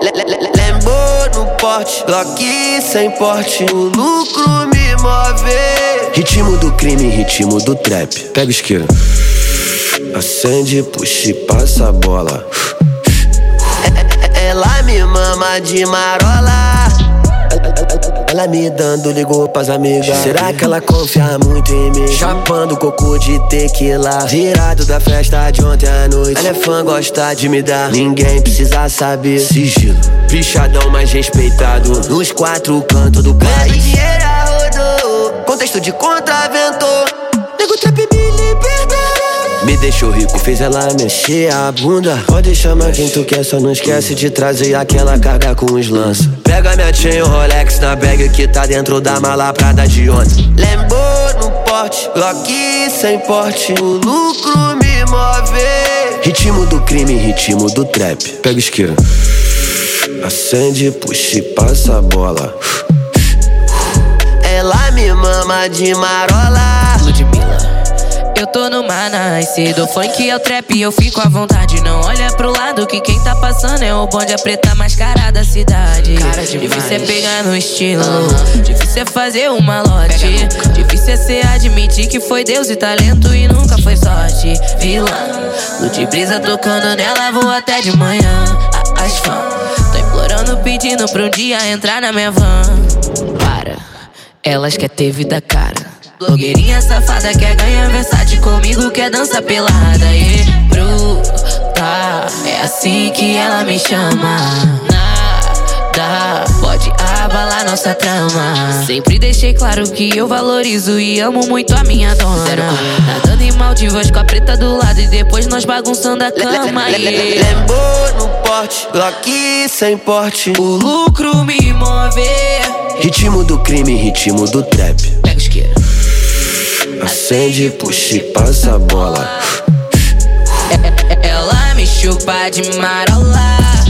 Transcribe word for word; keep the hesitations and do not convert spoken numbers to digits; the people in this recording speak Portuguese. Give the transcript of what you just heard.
Lembo no porte, Glock sem porte, o lucro me move. Ritmo do crime, ritmo do trap. Pega o isqueiro, acende, puxa e passa a bola. Ela me mama de marola. Ela me dando, ligou pras amigas. Será que ela confia muito em mim? Chapando coco de tequila, virado da festa de ontem à noite. Ela é fã, gosta de me dar, ninguém precisa saber. Sigilo, bichadão mais respeitado nos quatro cantos do país. Ganho dinheiro rodou, contexto de contravento. Nego trap me liberta. Me deixou rico, fez ela mexer a bunda. Pode chamar quem tu quer, só não esquece de trazer aquela carga com os lança. Pega minha chain, o Rolex na bag que tá dentro da mala Prada de ontem. Lembo no porte, Glock sem porte, o lucro me move. Ritmo do crime, ritmo do trap. Pega o isqueiro, acende, puxa e passa a bola. Ela me mama de marola. Eu tô no nice, do funk é o trap, eu fico à vontade. Não olha pro lado que quem tá passando é o bonde, a preta mais cara da cidade. Cara difícil é pegar no estilo, uh-huh. Difícil é fazer um malote, difícil é cê admitir que foi Deus e talento e nunca foi sorte. Vilã, Lute brisa tocando nela, vou até de manhã. As fãs, tô implorando, pedindo pra um dia entrar na minha van. Para, elas quer ter vida cara. Blogueirinha safada quer ganhar versátil comigo, quer dança pelada. E bruta, é assim que ela me chama. Nada pode abalar nossa trama. Sempre deixei claro que eu valorizo e amo muito a minha dona. Nadando em Maldivas com a preta do lado e depois nós bagunçando a cama. Lembo no porte, Glock sem porte, o lucro me move. Ritmo do crime, ritmo do trap. Pega o isqueiro, acende, puxa e passa a bola. Ela me chupa de marola.